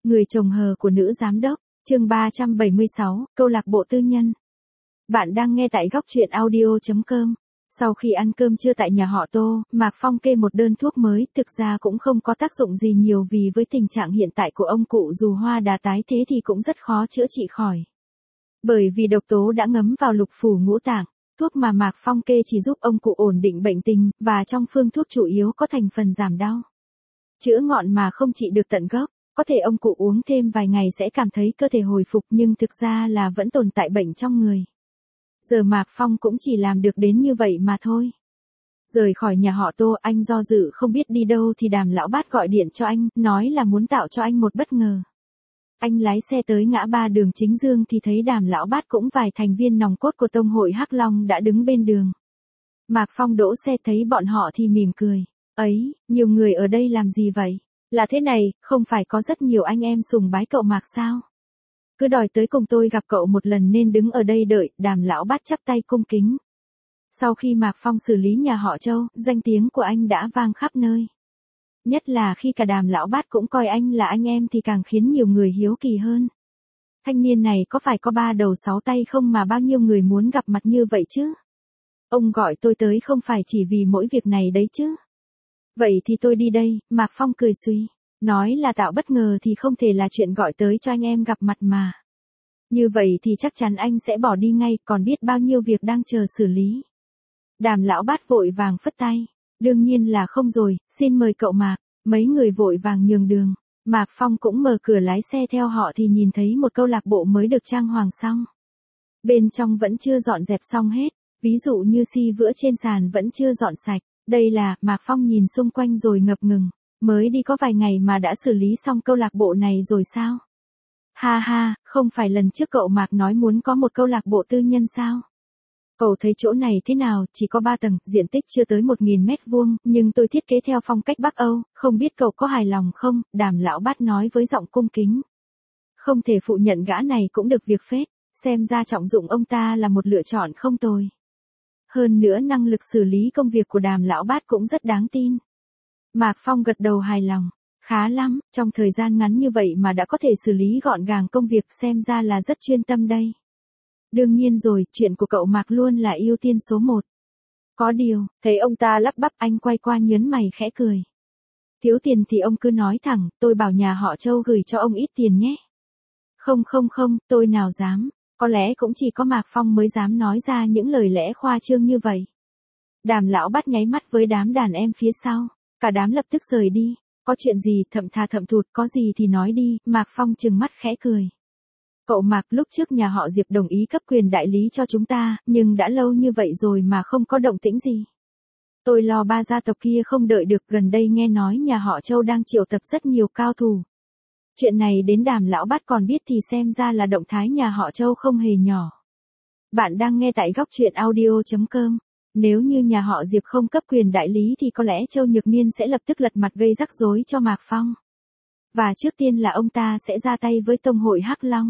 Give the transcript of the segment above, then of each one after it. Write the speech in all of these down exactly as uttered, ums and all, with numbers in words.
Người chồng hờ của nữ giám đốc, chương ba trăm bảy mươi sáu, câu lạc bộ tư nhân. Bạn đang nghe tại góc truyện audio chấm com. Sau khi ăn cơm trưa tại nhà họ Tô, Mạc Phong kê một đơn thuốc mới, thực ra cũng không có tác dụng gì nhiều vì với tình trạng hiện tại của ông cụ dù hoa đà tái thế thì cũng rất khó chữa trị khỏi. Bởi vì độc tố đã ngấm vào lục phủ ngũ tạng, thuốc mà Mạc Phong kê chỉ giúp ông cụ ổn định bệnh tình, và trong phương thuốc chủ yếu có thành phần giảm đau. Chữa ngọn mà không trị được tận gốc. Có thể ông cụ uống thêm vài ngày sẽ cảm thấy cơ thể hồi phục nhưng thực ra là vẫn tồn tại bệnh trong người. Giờ Mạc Phong cũng chỉ làm được đến như vậy mà thôi. Rời khỏi nhà họ Tô, anh do dự không biết đi đâu thì Đàm lão bát gọi điện cho anh, nói là muốn tạo cho anh một bất ngờ. Anh lái xe tới ngã ba đường Chính Dương thì thấy Đàm lão bát cũng vài thành viên nòng cốt của Tông hội Hắc Long đã đứng bên đường. Mạc Phong đỗ xe thấy bọn họ thì mỉm cười. Ấy, nhiều người ở đây làm gì vậy? Là thế này, không phải có rất nhiều anh em sùng bái cậu Mạc sao? Cứ đòi tới cùng tôi gặp cậu một lần nên đứng ở đây đợi, Đàm lão bát chắp tay cung kính. Sau khi Mạc Phong xử lý nhà họ Châu, danh tiếng của anh đã vang khắp nơi. Nhất là khi cả Đàm lão bát cũng coi anh là anh em thì càng khiến nhiều người hiếu kỳ hơn. Thanh niên này có phải có ba đầu sáu tay không mà bao nhiêu người muốn gặp mặt như vậy chứ? Ông gọi tôi tới không phải chỉ vì mỗi việc này đấy chứ? Vậy thì tôi đi đây, Mạc Phong cười suy. Nói là tạo bất ngờ thì không thể là chuyện gọi tới cho anh em gặp mặt mà. Như vậy thì chắc chắn anh sẽ bỏ đi ngay, còn biết bao nhiêu việc đang chờ xử lý. Đàm lão bát vội vàng phất tay. Đương nhiên là không rồi, xin mời cậu Mạc. Mấy người vội vàng nhường đường. Mạc Phong cũng mở cửa lái xe theo họ thì nhìn thấy một câu lạc bộ mới được trang hoàng xong. Bên trong vẫn chưa dọn dẹp xong hết, ví dụ như xi vữa trên sàn vẫn chưa dọn sạch. Đây là, Mạc Phong nhìn xung quanh rồi ngập ngừng, mới đi có vài ngày mà đã xử lý xong câu lạc bộ này rồi sao? Ha ha, không phải lần trước cậu Mạc nói muốn có một câu lạc bộ tư nhân sao? Cậu thấy chỗ này thế nào, chỉ có ba tầng, diện tích chưa tới một nghìn mét vuông, nhưng tôi thiết kế theo phong cách Bắc Âu, không biết cậu có hài lòng không? Đàm lão bát nói với giọng cung kính. Không thể phụ nhận gã này cũng được việc phết, xem ra trọng dụng ông ta là một lựa chọn không tồi. Hơn nữa năng lực xử lý công việc của Đàm lão bát cũng rất đáng tin. Mạc Phong gật đầu hài lòng. Khá lắm, trong thời gian ngắn như vậy mà đã có thể xử lý gọn gàng công việc, xem ra là rất chuyên tâm đây. Đương nhiên rồi, chuyện của cậu Mạc luôn là ưu tiên số một. Có điều, thấy ông ta lắp bắp anh quay qua nhớn mày khẽ cười. Thiếu tiền thì ông cứ nói thẳng, tôi bảo nhà họ Châu gửi cho ông ít tiền nhé. Không không không, tôi nào dám. Có lẽ cũng chỉ có Mạc Phong mới dám nói ra những lời lẽ khoa trương như vậy. Đàm lão bát nháy mắt với đám đàn em phía sau. Cả đám lập tức rời đi. Có chuyện gì thậm thà thậm thụt, có gì thì nói đi, Mạc Phong trừng mắt khẽ cười. Cậu Mạc, lúc trước nhà họ Diệp đồng ý cấp quyền đại lý cho chúng ta, nhưng đã lâu như vậy rồi mà không có động tĩnh gì. Tôi lo ba gia tộc kia không đợi được, gần đây nghe nói nhà họ Châu đang triệu tập rất nhiều cao thủ. Chuyện này đến Đàm lão bát còn biết thì xem ra là động thái nhà họ Châu không hề nhỏ. Bạn đang nghe tại góc truyện audio chấm com. Nếu như nhà họ Diệp không cấp quyền đại lý thì có lẽ Châu Nhược Niên sẽ lập tức lật mặt gây rắc rối cho Mạc Phong. Và trước tiên là ông ta sẽ ra tay với Tông hội Hắc Long.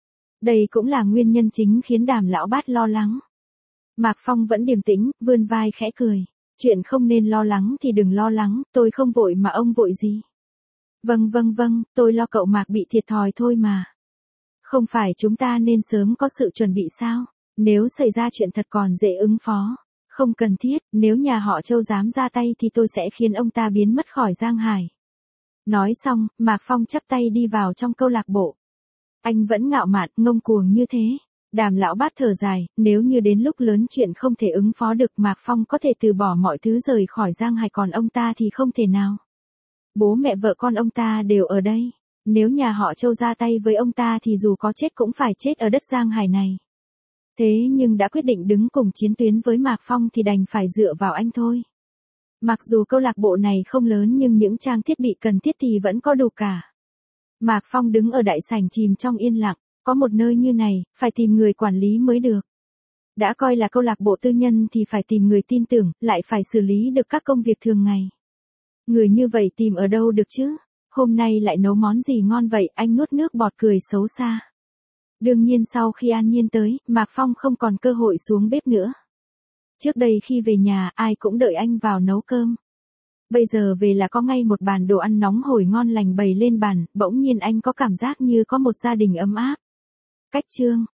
Đây cũng là nguyên nhân chính khiến Đàm lão bát lo lắng. Mạc Phong vẫn điềm tĩnh, vươn vai khẽ cười. Chuyện không nên lo lắng thì đừng lo lắng, tôi không vội mà ông vội gì. Vâng vâng vâng, tôi lo cậu Mạc bị thiệt thòi thôi mà. Không phải chúng ta nên sớm có sự chuẩn bị sao? Nếu xảy ra chuyện thật còn dễ ứng phó. Không cần thiết, nếu nhà họ Châu dám ra tay thì tôi sẽ khiến ông ta biến mất khỏi Giang Hải. Nói xong, Mạc Phong chắp tay đi vào trong câu lạc bộ. Anh vẫn ngạo mạn, ngông cuồng như thế. Đàm lão bát thở dài, nếu như đến lúc lớn chuyện không thể ứng phó được Mạc Phong có thể từ bỏ mọi thứ rời khỏi Giang Hải, còn ông ta thì không thể nào. Bố mẹ vợ con ông ta đều ở đây. Nếu nhà họ Châu ra tay với ông ta thì dù có chết cũng phải chết ở đất Giang Hải này. Thế nhưng đã quyết định đứng cùng chiến tuyến với Mạc Phong thì đành phải dựa vào anh thôi. Mặc dù câu lạc bộ này không lớn nhưng những trang thiết bị cần thiết thì vẫn có đủ cả. Mạc Phong đứng ở đại sảnh chìm trong yên lặng, có một nơi như này, phải tìm người quản lý mới được. Đã coi là câu lạc bộ tư nhân thì phải tìm người tin tưởng, lại phải xử lý được các công việc thường ngày. Người như vậy tìm ở đâu được chứ? Hôm nay lại nấu món gì ngon vậy? Anh nuốt nước bọt cười xấu xa. Đương nhiên sau khi An Nhiên tới, Mạc Phong không còn cơ hội xuống bếp nữa. Trước đây khi về nhà, ai cũng đợi anh vào nấu cơm. Bây giờ về là có ngay một bàn đồ ăn nóng hổi ngon lành bày lên bàn, bỗng nhiên anh có cảm giác như có một gia đình ấm áp. Cách chương